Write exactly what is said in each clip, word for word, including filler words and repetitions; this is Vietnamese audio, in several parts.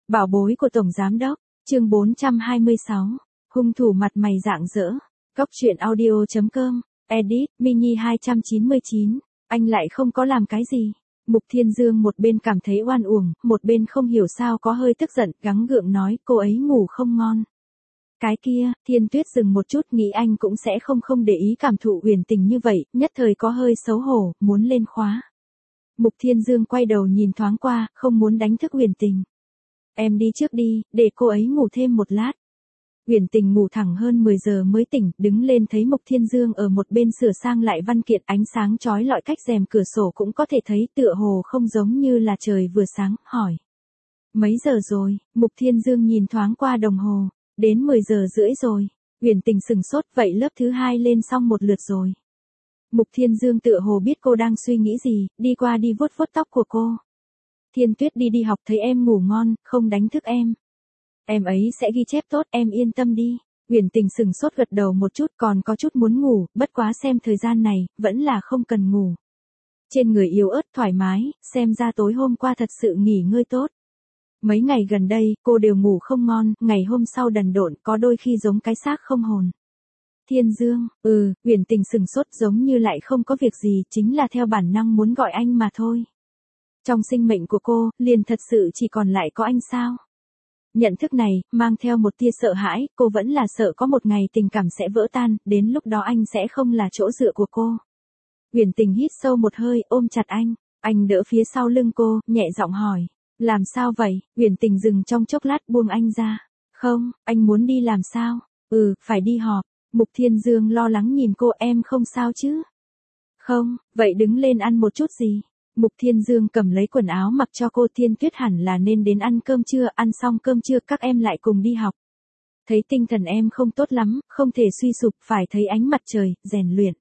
Bảo bối của Tổng Giám Đốc, chương bốn trăm hai mươi sáu, hung thủ mặt mày rạng rỡ, Cóc truyện audio chấm com, edit, mini hai trăm chín mươi chín, anh lại không có làm cái gì. Mục Thiên Dương một bên cảm thấy oan uổng, một bên không hiểu sao có hơi tức giận, gắng gượng nói cô ấy ngủ không ngon. Cái kia, Thiên Tuyết dừng một chút nghĩ anh cũng sẽ không không để ý cảm thụ Uyển Tình như vậy, nhất thời có hơi xấu hổ, muốn lên khóa. Mục Thiên Dương quay đầu nhìn thoáng qua, không muốn đánh thức Uyển Tình. Em đi trước đi, để cô ấy ngủ thêm một lát. Uyển Tình ngủ thẳng hơn mười giờ mới tỉnh, đứng lên thấy Mục Thiên Dương ở một bên sửa sang lại văn kiện, ánh sáng chói lọi cách rèm cửa sổ cũng có thể thấy, tựa hồ không giống như là trời vừa sáng, hỏi. Mấy giờ rồi? Mục Thiên Dương nhìn thoáng qua đồng hồ, đến mười giờ rưỡi rồi. Uyển Tình sừng sốt, vậy lớp thứ hai lên xong một lượt rồi. Mục Thiên Dương tựa hồ biết cô đang suy nghĩ gì, đi qua đi vuốt vuốt tóc của cô. Thiên Tuyết đi đi học thấy em ngủ ngon, không đánh thức em. Em ấy sẽ ghi chép tốt, em yên tâm đi. Uyển Tình sừng sốt gật đầu một chút, còn có chút muốn ngủ, bất quá xem thời gian này, vẫn là không cần ngủ. Trên người yếu ớt thoải mái, xem ra tối hôm qua thật sự nghỉ ngơi tốt. Mấy ngày gần đây, cô đều ngủ không ngon, ngày hôm sau đần độn, có đôi khi giống cái xác không hồn. Thiên Dương, ừ, Uyển Tình sừng sốt giống như lại không có việc gì, chính là theo bản năng muốn gọi anh mà thôi. Trong sinh mệnh của cô, liền thật sự chỉ còn lại có anh sao? Nhận thức này, mang theo một tia sợ hãi, cô vẫn là sợ có một ngày tình cảm sẽ vỡ tan, đến lúc đó anh sẽ không là chỗ dựa của cô. Uyển Tình hít sâu một hơi, ôm chặt anh, anh đỡ phía sau lưng cô, nhẹ giọng hỏi, làm sao vậy? Uyển Tình dừng trong chốc lát buông anh ra, không, anh muốn đi làm sao? Ừ, phải đi họp. Mục Thiên Dương lo lắng nhìn cô, em không sao chứ? Không, vậy đứng lên ăn một chút gì? Mục Thiên Dương cầm lấy quần áo mặc cho cô. Thiên Tuyết hẳn là nên đến ăn cơm trưa, ăn xong cơm trưa các em lại cùng đi học. Thấy tinh thần em không tốt lắm, không thể suy sụp, phải thấy ánh mặt trời, rèn luyện.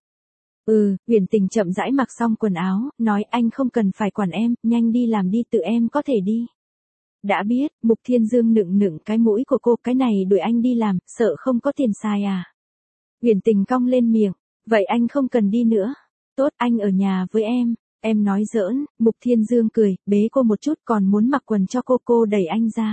Ừ, Uyển Tình chậm rãi mặc xong quần áo, nói anh không cần phải quản em, nhanh đi làm đi, tự em có thể đi. Đã biết. Mục Thiên Dương nựng nựng cái mũi của cô, cái này đuổi anh đi làm, sợ không có tiền xài à? Uyển Tình cong lên miệng, vậy anh không cần đi nữa. Tốt, anh ở nhà với em. Em nói giỡn. Mục Thiên Dương cười, bế cô một chút, còn muốn mặc quần cho cô, cô đẩy anh ra.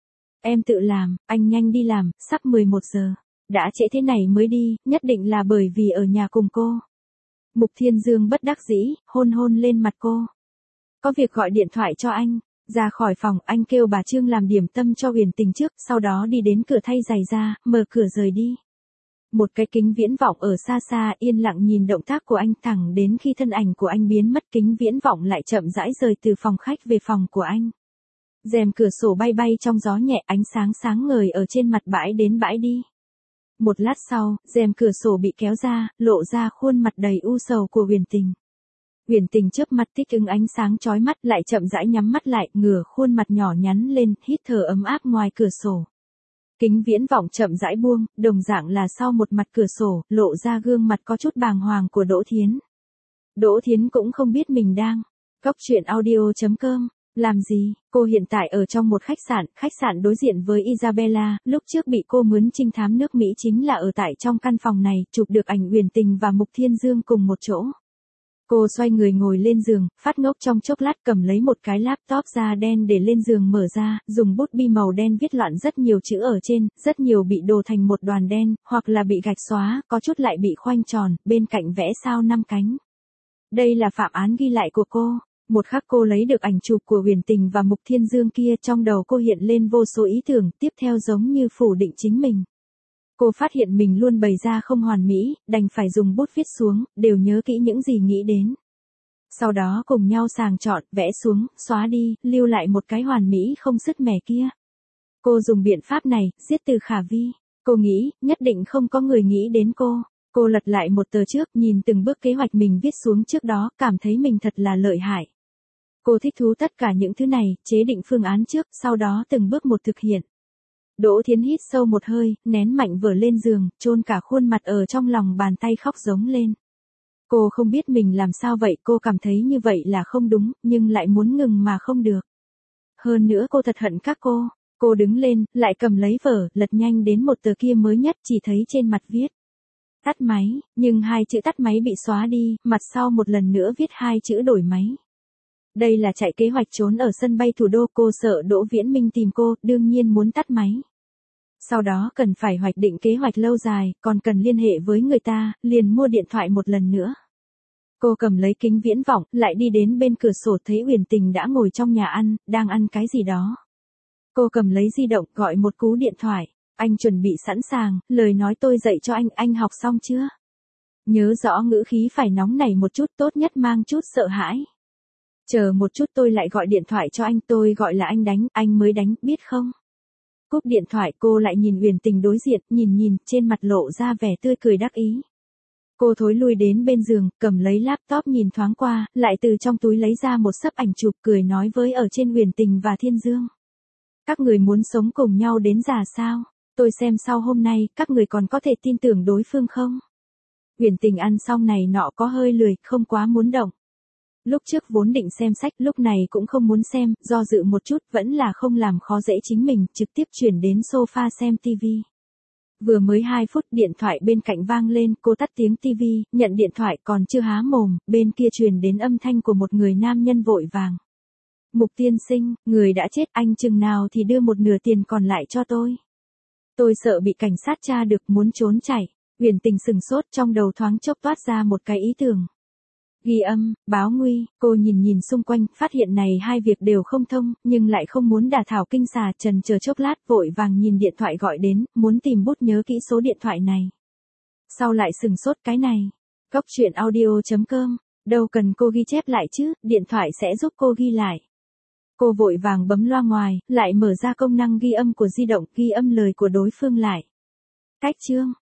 Em tự làm, anh nhanh đi làm, sắp mười một giờ. Đã trễ thế này mới đi, nhất định là bởi vì ở nhà cùng cô. Mục Thiên Dương bất đắc dĩ, hôn hôn lên mặt cô. Có việc gọi điện thoại cho anh. Ra khỏi phòng, anh kêu bà Trương làm điểm tâm cho Uyển Tình trước, sau đó đi đến cửa thay giày ra, mở cửa rời đi. Một cái kính viễn vọng ở xa xa yên lặng nhìn động tác của anh, thẳng đến khi thân ảnh của anh biến mất, kính viễn vọng lại chậm rãi rời từ phòng khách về phòng của anh. Rèm cửa sổ bay bay trong gió nhẹ, ánh sáng sáng ngời ở trên mặt bãi đến bãi đi. Một lát sau, rèm cửa sổ bị kéo ra, lộ ra khuôn mặt đầy u sầu của Uyển Tình. Uyển Tình chớp mắt thích ứng ánh sáng chói mắt, lại chậm rãi nhắm mắt lại, ngửa khuôn mặt nhỏ nhắn lên, hít thở ấm áp ngoài cửa sổ. Kính viễn vọng chậm rãi buông, đồng dạng là sau một mặt cửa sổ, lộ ra gương mặt có chút bàng hoàng của Đỗ Thiến. Đỗ Thiến cũng không biết mình đang Cóc truyện audio chấm com, làm gì. Cô hiện tại ở trong một khách sạn, khách sạn đối diện với Isabella, lúc trước bị cô mướn trinh thám nước Mỹ chính là ở tại trong căn phòng này, chụp được ảnh Uyển Tình và Mục Thiên Dương cùng một chỗ. Cô xoay người ngồi lên giường, phát ngốc trong chốc lát, cầm lấy một cái laptop da đen để lên giường mở ra, dùng bút bi màu đen viết loạn rất nhiều chữ ở trên, rất nhiều bị đồ thành một đoàn đen, hoặc là bị gạch xóa, có chút lại bị khoanh tròn, bên cạnh vẽ sao năm cánh. Đây là phạm án ghi lại của cô. Một khắc cô lấy được ảnh chụp của Uyển Tình và Mục Thiên Dương kia, trong đầu cô hiện lên vô số ý tưởng, tiếp theo giống như phủ định chính mình. Cô phát hiện mình luôn bày ra không hoàn mỹ, đành phải dùng bút viết xuống, đều nhớ kỹ những gì nghĩ đến. Sau đó cùng nhau sàng chọn, vẽ xuống, xóa đi, lưu lại một cái hoàn mỹ không sứt mẻ kia. Cô dùng biện pháp này, giết từ khả vi. Cô nghĩ, nhất định không có người nghĩ đến cô. Cô lật lại một tờ trước, nhìn từng bước kế hoạch mình viết xuống trước đó, cảm thấy mình thật là lợi hại. Cô thích thú tất cả những thứ này, chế định phương án trước, sau đó từng bước một thực hiện. Đỗ Thiến hít sâu một hơi, nén mạnh vở lên giường, chôn cả khuôn mặt ở trong lòng bàn tay khóc giống lên. Cô không biết mình làm sao vậy, cô cảm thấy như vậy là không đúng, nhưng lại muốn ngừng mà không được. Hơn nữa cô thật hận các cô. Cô đứng lên, lại cầm lấy vở, lật nhanh đến một tờ kia mới nhất, chỉ thấy trên mặt viết tắt máy, nhưng hai chữ tắt máy bị xóa đi, mặt sau một lần nữa viết hai chữ đổi máy. Đây là chạy kế hoạch trốn ở sân bay thủ đô, cô sợ Đỗ Viễn Minh tìm cô, đương nhiên muốn tắt máy. Sau đó cần phải hoạch định kế hoạch lâu dài, còn cần liên hệ với người ta, liền mua điện thoại một lần nữa. Cô cầm lấy kính viễn vọng, lại đi đến bên cửa sổ thấy Uyển Tình đã ngồi trong nhà ăn, đang ăn cái gì đó. Cô cầm lấy di động, gọi một cú điện thoại. Anh chuẩn bị sẵn sàng, lời nói tôi dạy cho anh, anh học xong chưa? Nhớ rõ ngữ khí phải nóng nảy một chút, tốt nhất mang chút sợ hãi. Chờ một chút tôi lại gọi điện thoại cho anh, tôi gọi là anh đánh, anh mới đánh, biết không? Cúp điện thoại cô lại nhìn Uyển Tình đối diện, nhìn nhìn, trên mặt lộ ra vẻ tươi cười đắc ý. Cô thối lui đến bên giường, cầm lấy laptop nhìn thoáng qua, lại từ trong túi lấy ra một xấp ảnh chụp, cười nói với ở trên Uyển Tình và Thiên Dương. Các người muốn sống cùng nhau đến già sao? Tôi xem sau hôm nay, các người còn có thể tin tưởng đối phương không? Uyển Tình ăn xong này nọ có hơi lười, không quá muốn động. Lúc trước vốn định xem sách, lúc này cũng không muốn xem, do dự một chút, vẫn là không làm khó dễ chính mình, trực tiếp chuyển đến sofa xem tivi. Vừa mới hai phút, điện thoại bên cạnh vang lên, cô tắt tiếng tivi, nhận điện thoại còn chưa há mồm, bên kia truyền đến âm thanh của một người nam nhân vội vàng. Mục tiên sinh, người đã chết, anh chừng nào thì đưa một nửa tiền còn lại cho tôi. Tôi sợ bị cảnh sát tra được, muốn trốn chạy. Uyển Tình sừng sốt, trong đầu thoáng chốc toát ra một cái ý tưởng. Ghi âm, báo nguy, cô nhìn nhìn xung quanh, phát hiện này hai việc đều không thông, nhưng lại không muốn đả thảo kinh xà, trần chờ chốc lát, vội vàng nhìn điện thoại gọi đến, muốn tìm bút nhớ kỹ số điện thoại này. Sau lại sừng sốt, cái này. Cốc truyện audio chấm com, đâu cần cô ghi chép lại chứ, điện thoại sẽ giúp cô ghi lại. Cô vội vàng bấm loa ngoài, lại mở ra công năng ghi âm của di động, ghi âm lời của đối phương lại. Cách chương.